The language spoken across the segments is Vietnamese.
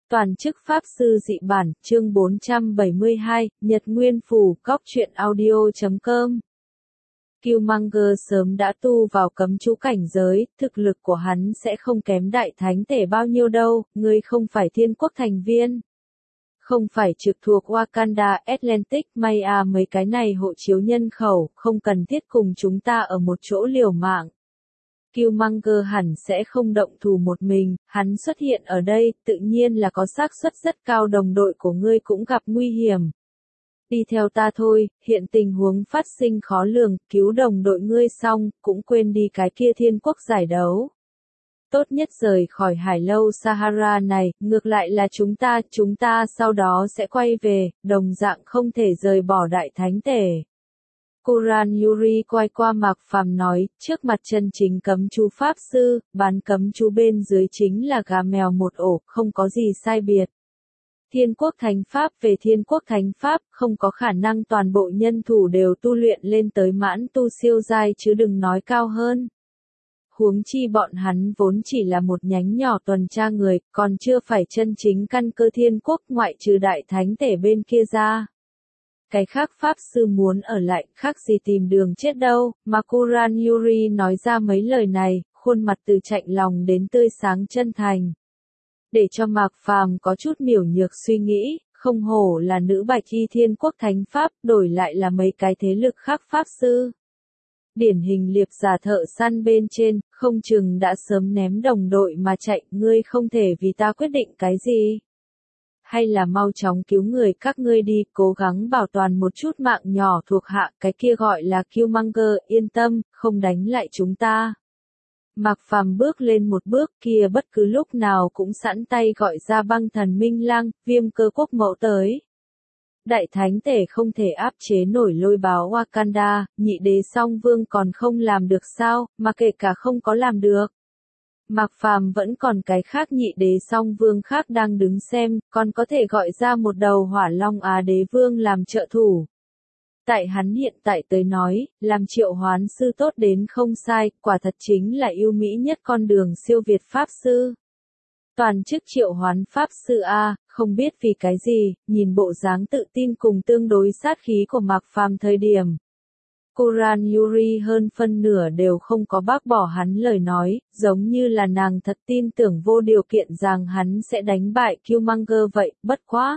Toàn chức Pháp Sư Dị Bản, chương 472, Nhật Nguyên Phù, Cóc truyện audio.com. Killmonger sớm đã tu vào cấm chú cảnh giới, thực lực của hắn sẽ không kém đại thánh tể bao nhiêu đâu, ngươi không phải thiên quốc thành viên. Không phải trực thuộc Wakanda, Atlantic, Maya mấy cái này hộ chiếu nhân khẩu, không cần thiết cùng chúng ta ở một chỗ liều mạng. Killmonger hẳn sẽ không động thủ một mình, hắn xuất hiện ở đây, tự nhiên là có xác suất rất cao đồng đội của ngươi cũng gặp nguy hiểm. Đi theo ta thôi, hiện tình huống phát sinh khó lường, cứu đồng đội ngươi xong, cũng quên đi cái kia thiên quốc giải đấu. Tốt nhất rời khỏi hải lâu Sahara này, ngược lại là chúng ta sau đó sẽ quay về, đồng dạng không thể rời bỏ đại thánh tể. Kuran Yuri quay qua Mạc Phàm nói, trước mặt chân chính cấm chú Pháp Sư, bán cấm chú bên dưới chính là gà mèo một ổ, không có gì sai biệt. Thiên quốc thánh Pháp về thiên quốc thánh Pháp, không có khả năng toàn bộ nhân thủ đều tu luyện lên tới mãn tu siêu giai chứ đừng nói cao hơn. Huống chi bọn hắn vốn chỉ là một nhánh nhỏ tuần tra người, còn chưa phải chân chính căn cơ thiên quốc ngoại trừ đại thánh tể bên kia ra. Cái khác Pháp Sư muốn ở lại, khác gì tìm đường chết đâu, mà Kuran Yuri nói ra mấy lời này, khuôn mặt từ chạnh lòng đến tươi sáng chân thành. Để cho Mạc Phàm có chút miểu nhược suy nghĩ, không hổ là nữ bạch y thiên quốc thánh Pháp, đổi lại là mấy cái thế lực khác Pháp Sư. Điển hình liệp giả thợ săn bên trên, không chừng đã sớm ném đồng đội mà chạy, ngươi không thể vì ta quyết định cái gì. Hay là mau chóng cứu người các ngươi đi, cố gắng bảo toàn một chút mạng nhỏ thuộc hạ, cái kia gọi là Killmonger, yên tâm, không đánh lại chúng ta. Mạc Phàm bước lên một bước kia bất cứ lúc nào cũng sẵn tay gọi ra băng thần Minh Lang, Viêm Cơ Quốc mẫu tới. Đại thánh tể không thể áp chế nổi lôi báo Wakanda, nhị đế song vương còn không làm được sao, mà kể cả không có làm được. Mạc Phàm vẫn còn cái khác nhị đế song vương khác đang đứng xem, còn có thể gọi ra một đầu hỏa long Á đế vương làm trợ thủ. Tại hắn hiện tại tới nói, làm triệu hoán sư tốt đến không sai, quả thật chính là yêu mỹ nhất con đường siêu việt Pháp Sư. Toàn chức triệu hoán Pháp Sư A, không biết vì cái gì, nhìn bộ dáng tự tin cùng tương đối sát khí của Mạc Phàm thời điểm. Kuran Yuri hơn phân nửa đều không có bác bỏ hắn lời nói, giống như là nàng thật tin tưởng vô điều kiện rằng hắn sẽ đánh bại Killmonger vậy, bất quá.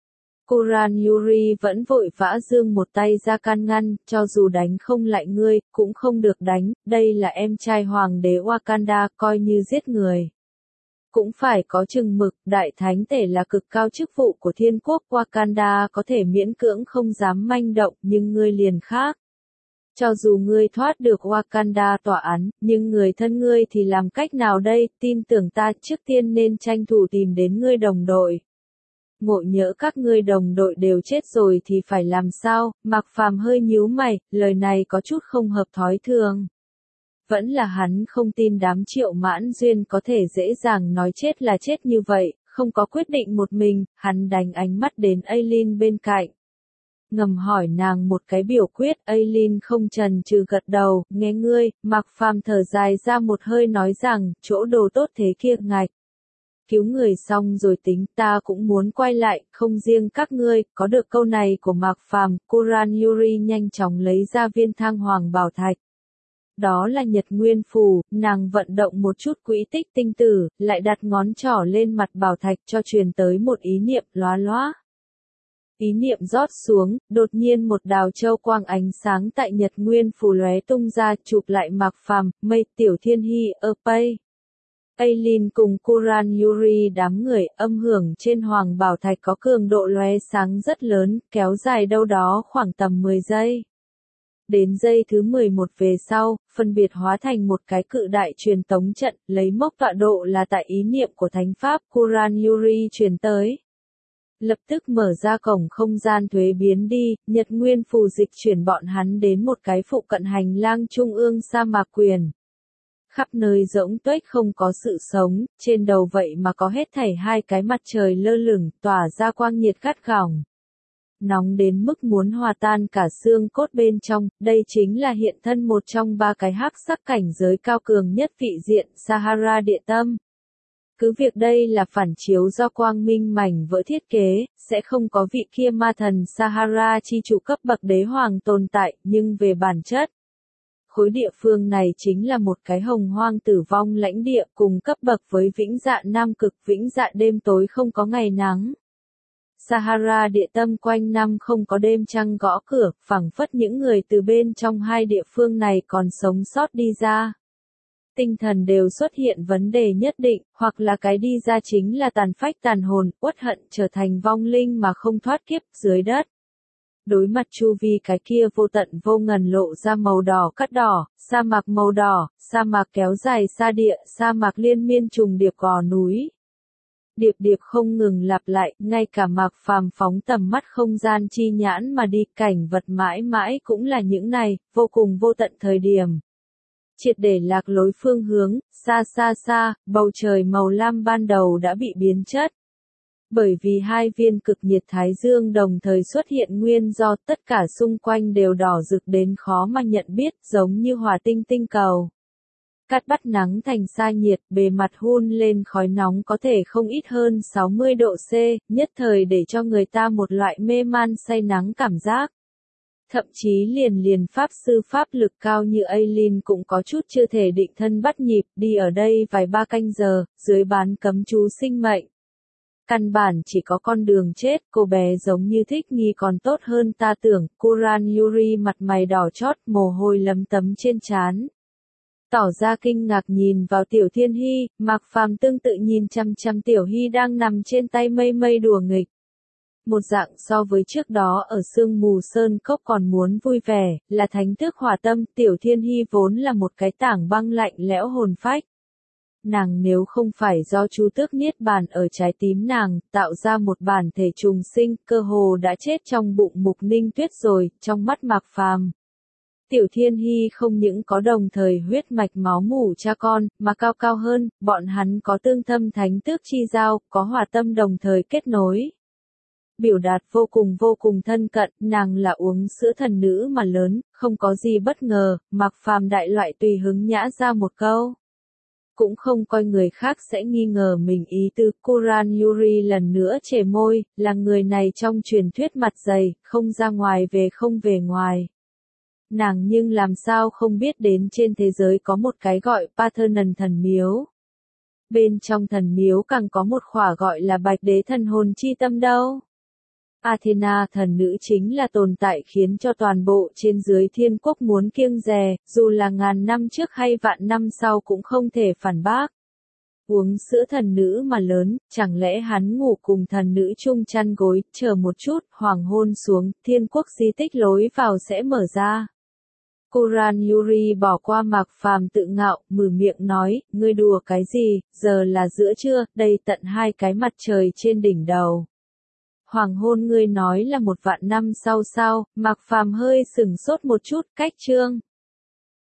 Kuran Yuri vẫn vội vã giương một tay ra can ngăn, cho dù đánh không lại ngươi, cũng không được đánh, đây là em trai hoàng đế Wakanda, coi như giết người. Cũng phải có chừng mực, đại thánh tể là cực cao chức vụ của thiên quốc Wakanda có thể miễn cưỡng không dám manh động, nhưng ngươi liền khác. Cho dù ngươi thoát được Wakanda tòa án, nhưng người thân ngươi thì làm cách nào đây, tin tưởng ta trước tiên nên tranh thủ tìm đến ngươi đồng đội. Ngộ nhỡ các ngươi đồng đội đều chết rồi thì phải làm sao, Mạc Phàm hơi nhíu mày, lời này có chút không hợp thói thường. Vẫn là hắn không tin đám Triệu Mãn Duyên có thể dễ dàng nói chết là chết như vậy, không có quyết định một mình, hắn đánh ánh mắt đến Aileen bên cạnh. Ngầm hỏi nàng một cái biểu quyết, Aileen không chần chừ gật đầu, nghe ngươi, Mạc Phàm thở dài ra một hơi nói rằng, chỗ đồ tốt thế kia ngạch. Cứu người xong rồi tính, ta cũng muốn quay lại, không riêng các ngươi, có được câu này của Mạc Phàm, Kuran Yuri nhanh chóng lấy ra viên thang hoàng bảo thạch. Đó là Nhật Nguyên Phù, nàng vận động một chút quỹ tích tinh tử, lại đặt ngón trỏ lên mặt bảo thạch cho truyền tới một ý niệm lóa lóa. Ý niệm rót xuống, đột nhiên một đào châu quang ánh sáng tại Nhật Nguyên Phù lóe tung ra chụp lại Mạc Phàm, mây tiểu thiên hy, pay. Aileen cùng Kuran Yuri đám người âm hưởng trên hoàng bảo thạch có cường độ lóe sáng rất lớn, kéo dài đâu đó khoảng tầm 10 giây. Đến giây thứ 11 về sau, phân biệt hóa thành một cái cự đại truyền tống trận, lấy mốc tọa độ là tại ý niệm của thánh Pháp Kuran Yuri truyền tới. Lập tức mở ra cổng không gian thuế biến đi, Nhật Nguyên Phù dịch chuyển bọn hắn đến một cái phụ cận hành lang trung ương sa mạc quyền. Khắp nơi rỗng tuếch không có sự sống, trên đầu vậy mà có hết thảy hai cái mặt trời lơ lửng, tỏa ra quang nhiệt gắt gỏng. Nóng đến mức muốn hòa tan cả xương cốt bên trong, đây chính là hiện thân một trong ba cái hắc sắc cảnh giới cao cường nhất vị diện Sahara địa tâm. Cứ việc đây là phản chiếu do quang minh mảnh vỡ thiết kế, sẽ không có vị kia ma thần Sahara chi chủ cấp bậc đế hoàng tồn tại, nhưng về bản chất, khối địa phương này chính là một cái hồng hoang tử vong lãnh địa cùng cấp bậc với Vĩnh Dạ Nam Cực, Vĩnh Dạ đêm tối không có ngày nắng. Sahara địa tâm quanh năm không có đêm trăng gõ cửa, phảng phất những người từ bên trong hai địa phương này còn sống sót đi ra. Tinh thần đều xuất hiện vấn đề nhất định, hoặc là cái đi ra chính là tàn phách tàn hồn, uất hận trở thành vong linh mà không thoát kiếp dưới đất. Đối mặt chu vi cái kia vô tận vô ngần lộ ra màu đỏ cắt đỏ, sa mạc màu đỏ, sa mạc kéo dài xa địa, sa mạc liên miên trùng điệp gò núi. Điệp điệp không ngừng lặp lại, ngay cả Mạc Phàm phóng tầm mắt không gian chi nhãn mà đi, cảnh vật mãi mãi cũng là những này, vô cùng vô tận thời điểm. Triệt để lạc lối phương hướng, xa xa xa, bầu trời màu lam ban đầu đã bị biến chất. Bởi vì hai viên cực nhiệt thái dương đồng thời xuất hiện nguyên do tất cả xung quanh đều đỏ rực đến khó mà nhận biết, giống như hỏa tinh tinh cầu. Cắt bắt nắng thành sa nhiệt, bề mặt hun lên khói nóng có thể không ít hơn 60 độ C, nhất thời để cho người ta một loại mê man say nắng cảm giác. Thậm chí liền pháp sư pháp lực cao như Aileen cũng có chút chưa thể định thân bắt nhịp, đi ở đây vài ba canh giờ, dưới bán cấm chú sinh mệnh. Căn bản chỉ có con đường chết, cô bé giống như thích nghi còn tốt hơn ta tưởng, Kuran Yuri mặt mày đỏ chót, mồ hôi lấm tấm trên trán. Tỏ ra kinh ngạc nhìn vào Tiểu Thiên Hy, Mạc Phàm tương tự nhìn chăm chăm Tiểu Hy đang nằm trên tay mây mây đùa nghịch. Một dạng so với trước đó ở sương mù sơn cốc còn muốn vui vẻ, là thánh tước hỏa tâm, Tiểu Thiên Hy vốn là một cái tảng băng lạnh lẽo hồn phách. Nàng nếu không phải do Chu Tước niết bàn ở trái tim nàng, tạo ra một bản thể trùng sinh, cơ hồ đã chết trong bụng Mục Ninh Tuyết rồi, trong mắt Mạc Phàm. Tiểu Thiên Hy không những có đồng thời huyết mạch máu mủ cha con, mà cao cao hơn, bọn hắn có tương thâm thánh tước chi giao, có hòa tâm đồng thời kết nối. Biểu đạt vô cùng thân cận, nàng là uống sữa thần nữ mà lớn, không có gì bất ngờ, Mạc Phàm đại loại tùy hứng nhã ra một câu. Cũng không coi người khác sẽ nghi ngờ mình ý tư, Kuran Yuri lần nữa chề môi, là người này trong truyền thuyết mặt dày, không ra ngoài về không về ngoài. Nàng nhưng làm sao không biết đến trên thế giới có một cái gọi Parthenon thần miếu. Bên trong thần miếu càng có một khỏa gọi là bạch đế thần hồn chi tâm đâu. Athena thần nữ chính là tồn tại khiến cho toàn bộ trên dưới thiên quốc muốn kiêng dè, dù là ngàn năm trước hay vạn năm sau cũng không thể phản bác. Uống sữa thần nữ mà lớn, chẳng lẽ hắn ngủ cùng thần nữ chung chăn gối, chờ một chút, hoàng hôn xuống, thiên quốc di tích lối vào sẽ mở ra. Kuran Yuri bỏ qua Mạc Phàm tự ngạo, mở miệng nói, ngươi đùa cái gì, giờ là giữa trưa, đây tận hai cái mặt trời trên đỉnh đầu. Hoàng hôn ngươi nói là một vạn năm sau sao, Mạc Phàm hơi sửng sốt một chút, cách chương.